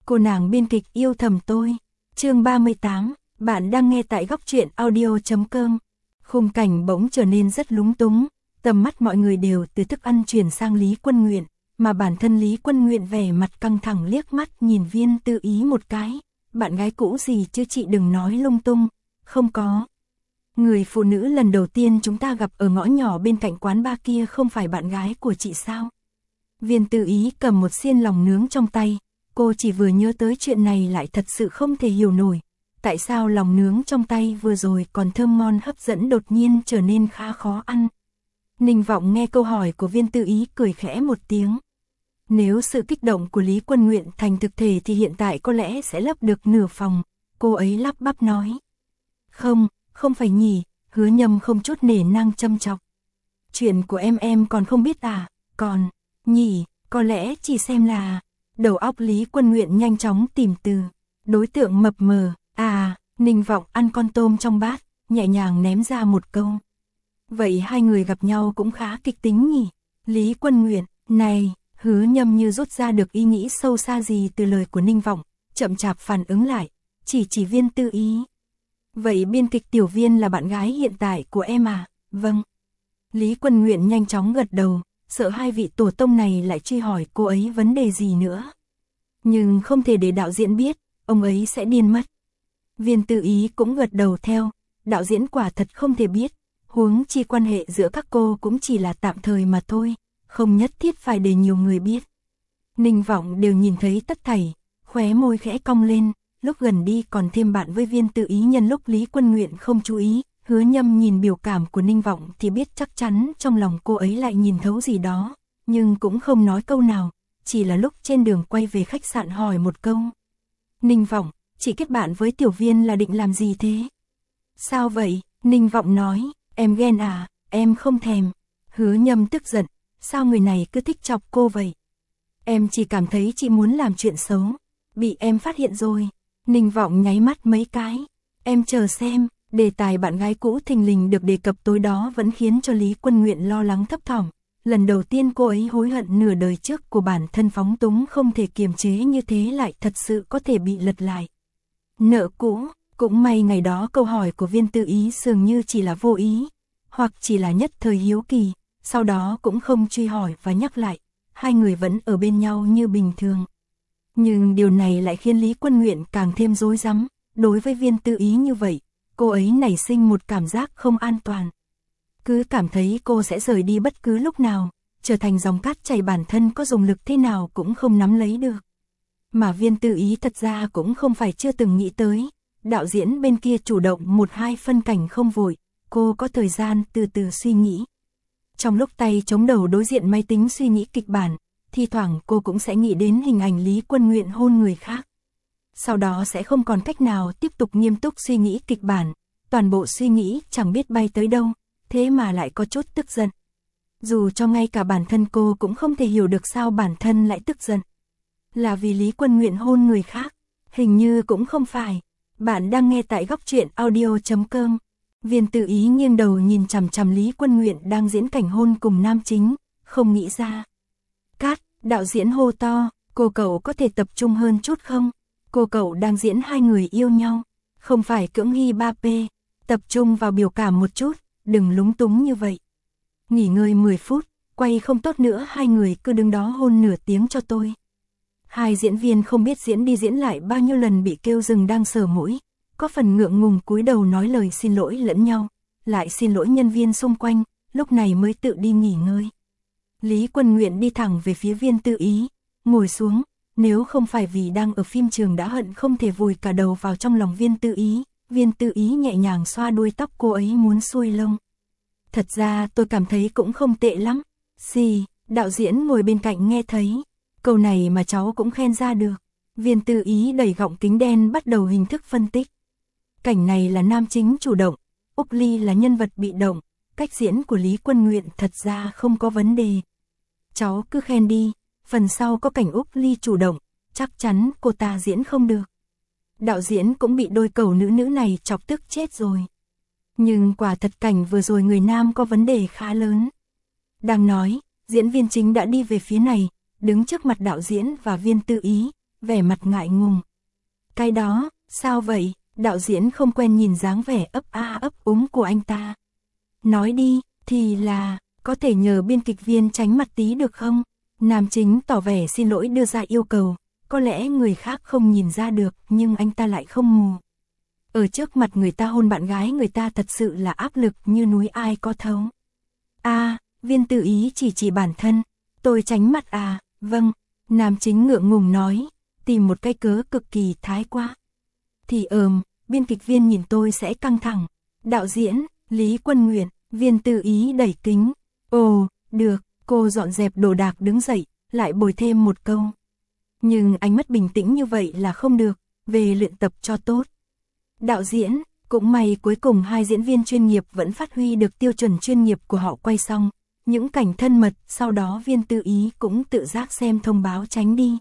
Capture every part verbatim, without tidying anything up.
Cô nàng biên kịch yêu thầm tôi. Chương ba mươi tám, bạn đang nghe tại góc truyện audio chấm com. Khung cảnh bỗng trở nên rất lúng túng, tầm mắt mọi người đều từ thức ăn chuyển sang Lý Quân Nguyện, mà bản thân Lý Quân Nguyện vẻ mặt căng thẳng liếc mắt nhìn Viên Tư Ý một cái. Bạn gái cũ gì chứ chị, đừng nói lung tung. Không có. Người phụ nữ lần đầu tiên chúng ta gặp ở ngõ nhỏ bên cạnh quán bar kia không phải bạn gái của chị sao? Viên Tư Ý cầm một xiên lòng nướng trong tay, cô chỉ vừa nhớ tới chuyện này lại thật sự không thể hiểu nổi. Tại sao lòng nướng trong tay vừa rồi còn thơm ngon hấp dẫn đột nhiên trở nên khá khó ăn? Ninh Vọng nghe câu hỏi của Viên Tư Ý cười khẽ một tiếng. Nếu sự kích động của Lý Quân Nguyện thành thực thể thì hiện tại có lẽ sẽ lấp được nửa phòng, cô ấy lắp bắp nói. Không, không phải nhỉ, Hứa Nhâm không chút nể nang châm chọc. Chuyện của em em còn không biết à, còn, nhỉ, có lẽ chỉ xem là... Đầu óc Lý Quân Nguyện nhanh chóng tìm từ. Đối tượng mập mờ, à, Ninh Vọng ăn con tôm trong bát, nhẹ nhàng ném ra một câu. Vậy hai người gặp nhau cũng khá kịch tính nhỉ? Lý Quân Nguyện, này, Hứa Nhâm như rút ra được ý nghĩ sâu xa gì từ lời của Ninh Vọng, chậm chạp phản ứng lại, chỉ chỉ Viên Tư Ý. Vậy biên kịch Tiểu Viên là bạn gái hiện tại của em à? Vâng. Lý Quân Nguyện nhanh chóng gật đầu, sợ hai vị tổ tông này lại truy hỏi cô ấy vấn đề gì nữa. Nhưng không thể để đạo diễn biết, ông ấy sẽ điên mất. Viên Tư Ý cũng gật đầu theo, đạo diễn quả thật không thể biết, huống chi quan hệ giữa các cô cũng chỉ là tạm thời mà thôi, không nhất thiết phải để nhiều người biết. Ninh Vọng đều nhìn thấy tất thảy, khóe môi khẽ cong lên, lúc gần đi còn thêm bạn với Viên Tư Ý nhân lúc Lý Quân Nguyện không chú ý. Hứa Nhâm nhìn biểu cảm của Ninh Vọng thì biết chắc chắn trong lòng cô ấy lại nhìn thấu gì đó, nhưng cũng không nói câu nào, chỉ là lúc trên đường quay về khách sạn hỏi một câu. Ninh Vọng, chị kết bạn với Tiểu Viên là định làm gì thế? Sao vậy? Ninh Vọng nói, em ghen à, em không thèm. Hứa Nhâm tức giận, sao người này cứ thích chọc cô vậy? Em chỉ cảm thấy chị muốn làm chuyện xấu, bị em phát hiện rồi. Ninh Vọng nháy mắt mấy cái, em chờ xem. Đề tài bạn gái cũ thình lình được đề cập tối đó vẫn khiến cho Lý Quân Nguyện lo lắng thấp thỏm. Lần đầu tiên cô ấy hối hận nửa đời trước của bản thân phóng túng không thể kiềm chế như thế lại thật sự có thể bị lật lại. Nợ cũ, cũng may ngày đó câu hỏi của Viên Tư Ý dường như chỉ là vô ý, hoặc chỉ là nhất thời hiếu kỳ, sau đó cũng không truy hỏi và nhắc lại, hai người vẫn ở bên nhau như bình thường. Nhưng điều này lại khiến Lý Quân Nguyện càng thêm rối rắm, đối với Viên Tư Ý như vậy. Cô ấy nảy sinh một cảm giác không an toàn. Cứ cảm thấy cô sẽ rời đi bất cứ lúc nào, trở thành dòng cát chảy bản thân có dùng lực thế nào cũng không nắm lấy được. Mà Viên Tư Ý thật ra cũng không phải chưa từng nghĩ tới, đạo diễn bên kia chủ động một hai phân cảnh không vội, cô có thời gian từ từ suy nghĩ. Trong lúc tay chống đầu đối diện máy tính suy nghĩ kịch bản, thi thoảng cô cũng sẽ nghĩ đến hình ảnh Lý Quân Nguyện hôn người khác. Sau đó sẽ không còn cách nào tiếp tục nghiêm túc suy nghĩ kịch bản, toàn bộ suy nghĩ chẳng biết bay tới đâu, thế mà lại có chút tức giận. Dù cho ngay cả bản thân cô cũng không thể hiểu được sao bản thân lại tức giận. Là vì Lý Quân Nguyện hôn người khác, hình như cũng không phải. Bạn đang nghe tại góc truyện audio chấm com. Viên Tư Ý nghiêng đầu nhìn chằm chằm Lý Quân Nguyện đang diễn cảnh hôn cùng nam chính, không nghĩ ra. Cát, đạo diễn hô to, cô cậu có thể tập trung hơn chút không? Cô cậu đang diễn hai người yêu nhau, không phải cưỡng hy ba P, tập trung vào biểu cảm một chút, đừng lúng túng như vậy. Nghỉ ngơi mười phút, quay không tốt nữa hai người cứ đứng đó hôn nửa tiếng cho tôi. Hai diễn viên không biết diễn đi diễn lại bao nhiêu lần bị kêu dừng đang sờ mũi, có phần ngượng ngùng cúi đầu nói lời xin lỗi lẫn nhau, lại xin lỗi nhân viên xung quanh, lúc này mới tự đi nghỉ ngơi. Lý Quân Nguyện đi thẳng về phía Viên Tư Ý, ngồi xuống. Nếu không phải vì đang ở phim trường đã hận không thể vùi cả đầu vào trong lòng Viên Tư Ý, Viên Tư Ý nhẹ nhàng xoa đuôi tóc cô ấy muốn xuôi lông. Thật ra tôi cảm thấy cũng không tệ lắm. Xì, đạo diễn ngồi bên cạnh nghe thấy. Câu này mà cháu cũng khen ra được. Viên Tư Ý đẩy gọng kính đen bắt đầu hình thức phân tích. Cảnh này là nam chính chủ động, Úc Ly là nhân vật bị động, cách diễn của Lý Quân Nguyện thật ra không có vấn đề. Cháu cứ khen đi. Phần sau có cảnh Úc Ly chủ động, chắc chắn cô ta diễn không được. Đạo diễn cũng bị đôi cầu nữ nữ này chọc tức chết rồi. Nhưng quả thật cảnh vừa rồi người nam có vấn đề khá lớn. Đang nói, diễn viên chính đã đi về phía này, đứng trước mặt đạo diễn và Viên Tư Ý. vẻ mặt ngại ngùng. Cái đó, sao vậy? Đạo diễn không quen nhìn dáng vẻ ấp a ấp úng của anh ta. Nói đi, thì là, có thể nhờ biên kịch viên tránh mặt tí được không? Nam chính tỏ vẻ xin lỗi đưa ra yêu cầu, có lẽ người khác không nhìn ra được nhưng anh ta lại không mù. Ở trước mặt người ta hôn bạn gái người ta thật sự là áp lực như núi ai có thấu. À, Viên Tư Ý chỉ chỉ bản thân, tôi tránh mặt à, vâng, nam chính ngượng ngùng nói, tìm một cái cớ cực kỳ thái quá. Thì ờm, biên kịch viên nhìn tôi sẽ căng thẳng. Đạo diễn, Lý Quân Nguyện, Viên Tư Ý đẩy kính. Ồ, được, cô dọn dẹp đồ đạc đứng dậy, lại bồi thêm một câu. Nhưng ánh mắt bình tĩnh như vậy là không được, về luyện tập cho tốt. Đạo diễn, cũng may cuối cùng hai diễn viên chuyên nghiệp vẫn phát huy được tiêu chuẩn chuyên nghiệp của họ quay xong. Những cảnh thân mật, sau đó Viên Tư Ý cũng tự giác xem thông báo tránh đi.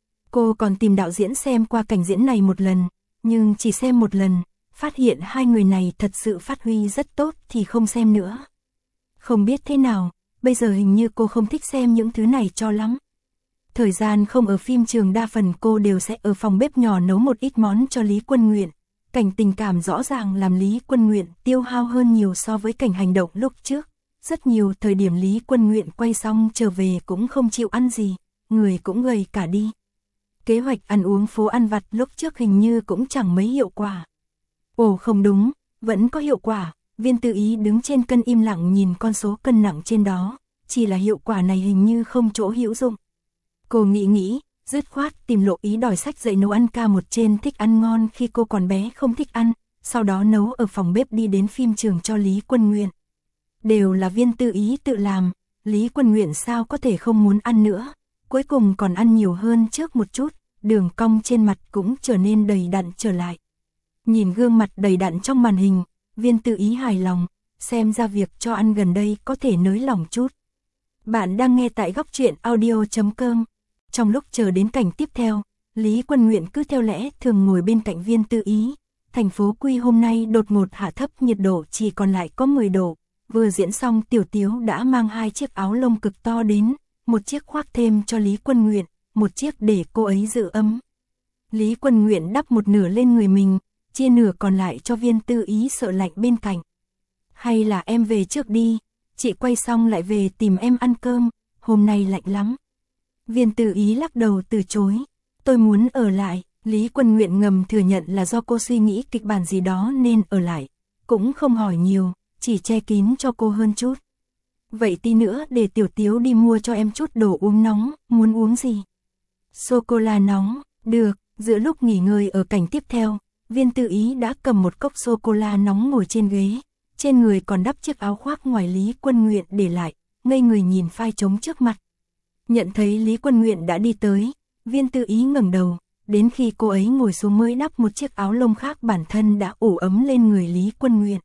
Cô còn tìm đạo diễn xem qua cảnh diễn này một lần, nhưng chỉ xem một lần, phát hiện hai người này thật sự phát huy rất tốt thì không xem nữa. Không biết thế nào, bây giờ hình như cô không thích xem những thứ này cho lắm. Thời gian không ở phim trường đa phần cô đều sẽ ở phòng bếp nhỏ nấu một ít món cho Lý Quân Nguyện. Cảnh tình cảm rõ ràng làm Lý Quân Nguyện tiêu hao hơn nhiều so với cảnh hành động lúc trước. Rất nhiều thời điểm Lý Quân Nguyện quay xong trở về cũng không chịu ăn gì, người cũng gầy cả đi. Kế hoạch ăn uống phố ăn vặt lúc trước hình như cũng chẳng mấy hiệu quả. Ồ không đúng, vẫn có hiệu quả. Viên Tư Ý đứng trên cân im lặng nhìn con số cân nặng trên đó, chỉ là hiệu quả này hình như không chỗ hữu dụng. Cô nghĩ nghĩ, dứt khoát tìm Lộ Ý đòi sách dạy nấu ăn ca một trên thích ăn ngon khi cô còn bé không thích ăn, sau đó nấu ở phòng bếp đi đến phim trường cho Lý Quân Nguyện. Đều là Viên Tư Ý tự làm, Lý Quân Nguyện sao có thể không muốn ăn nữa, cuối cùng còn ăn nhiều hơn trước một chút, đường cong trên mặt cũng trở nên đầy đặn trở lại. Nhìn gương mặt đầy đặn trong màn hình, Viên Tư Ý hài lòng, xem ra việc cho ăn gần đây có thể nới lỏng chút. Bạn đang nghe tại góc truyện audio chấm com. Trong lúc chờ đến cảnh tiếp theo, Lý Quân Nguyện cứ theo lẽ thường ngồi bên cạnh Viên Tư Ý. Thành phố Quy hôm nay đột ngột hạ thấp, nhiệt độ chỉ còn lại có mười độ. Vừa diễn xong Tiểu Tiếu đã mang hai chiếc áo lông cực to đến, một chiếc khoác thêm cho Lý Quân Nguyện, một chiếc để cô ấy giữ ấm. Lý Quân Nguyện đắp một nửa lên người mình, chia nửa còn lại cho Viên Tư Ý sợ lạnh bên cạnh. Hay là em về trước đi, chị quay xong lại về tìm em ăn cơm, hôm nay lạnh lắm. Viên Tư Ý lắc đầu từ chối, tôi muốn ở lại. Lý Quân Nguyện ngầm thừa nhận là do cô suy nghĩ kịch bản gì đó nên ở lại, cũng không hỏi nhiều, chỉ che kín cho cô hơn chút. Vậy tí nữa để Tiểu Tiếu đi mua cho em chút đồ uống nóng, muốn uống gì? Sô-cô-la nóng, được. Giữa lúc nghỉ ngơi ở cảnh tiếp theo, Viên Tư Ý đã cầm một cốc sô-cô-la nóng ngồi trên ghế, trên người còn đắp chiếc áo khoác ngoài Lý Quân Nguyện để lại, ngây người nhìn phai trống trước mặt. Nhận thấy Lý Quân Nguyện đã đi tới, Viên Tư Ý ngẩng đầu, đến khi cô ấy ngồi xuống mới đắp một chiếc áo lông khác bản thân đã ủ ấm lên người Lý Quân Nguyện.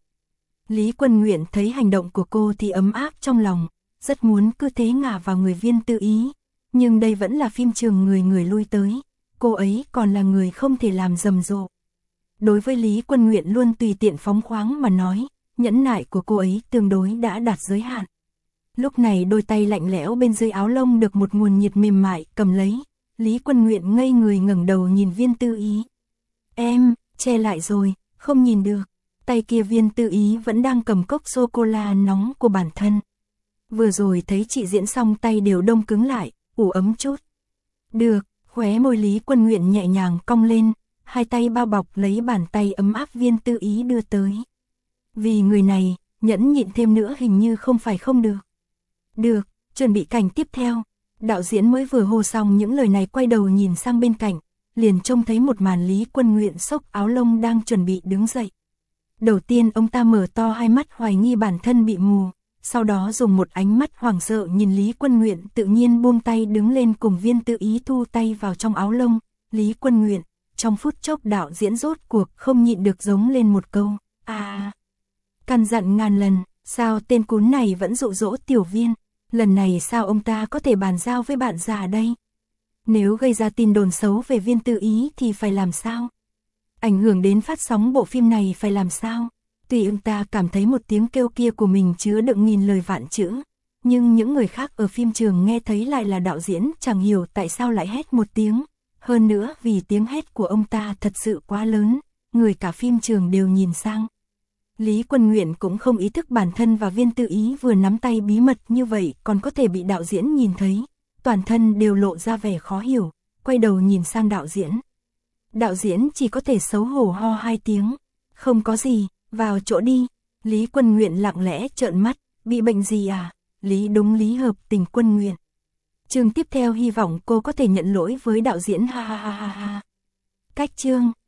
Lý Quân Nguyện thấy hành động của cô thì ấm áp trong lòng, rất muốn cứ thế ngả vào người Viên Tư Ý, nhưng đây vẫn là phim trường người người lui tới, cô ấy còn là người không thể làm rầm rộ. Đối với Lý Quân Nguyện luôn tùy tiện phóng khoáng mà nói, nhẫn nại của cô ấy tương đối đã đạt giới hạn. Lúc này đôi tay lạnh lẽo bên dưới áo lông được một nguồn nhiệt mềm mại cầm lấy, Lý Quân Nguyện ngây người ngẩng đầu nhìn Viên Tư Ý. Em, che lại rồi, không nhìn được. Tay kia Viên Tư Ý vẫn đang cầm cốc sô-cô-la nóng của bản thân. Vừa rồi thấy chị diễn xong tay đều đông cứng lại, ủ ấm chút. Được, khóe môi Lý Quân Nguyện nhẹ nhàng cong lên, hai tay bao bọc lấy bàn tay ấm áp Viên Tư Ý đưa tới. Vì người này, nhẫn nhịn thêm nữa hình như không phải không được. Được, chuẩn bị cảnh tiếp theo. Đạo diễn mới vừa hô xong những lời này quay đầu nhìn sang bên cạnh, liền trông thấy một màn Lý Quân Nguyện xốc áo lông đang chuẩn bị đứng dậy. Đầu tiên ông ta mở to hai mắt hoài nghi bản thân bị mù, sau đó dùng một ánh mắt hoảng sợ nhìn Lý Quân Nguyện tự nhiên buông tay đứng lên cùng Viên Tư Ý thu tay vào trong áo lông. Lý Quân Nguyện, trong phút chốc đạo diễn rốt cuộc không nhịn được giống lên một câu, à, căn dặn ngàn lần, sao tên cún này vẫn dụ dỗ Tiểu Viên, lần này sao ông ta có thể bàn giao với bạn già đây? Nếu gây ra tin đồn xấu về Viên Tư Ý thì phải làm sao? Ảnh hưởng đến phát sóng bộ phim này phải làm sao? Tuy ông ta cảm thấy một tiếng kêu kia của mình chứa đựng nghìn lời vạn chữ, nhưng những người khác ở phim trường nghe thấy lại là đạo diễn chẳng hiểu tại sao lại hét một tiếng, Hơn nữa vì tiếng hét của ông ta thật sự quá lớn, người cả phim trường đều nhìn sang. Lý Quân Nguyện cũng không ý thức bản thân và Viên Tư Ý vừa nắm tay bí mật như vậy còn có thể bị đạo diễn nhìn thấy. Toàn thân đều lộ ra vẻ khó hiểu, quay đầu nhìn sang đạo diễn. Đạo diễn chỉ có thể xấu hổ ho hai tiếng. Không có gì, vào chỗ đi. Lý Quân Nguyện lặng lẽ trợn mắt, bị bệnh gì à? Lý đúng lý hợp tình Quân Nguyện. Chương tiếp theo hy vọng cô có thể nhận lỗi với đạo diễn ha ha ha ha ha. Cách chương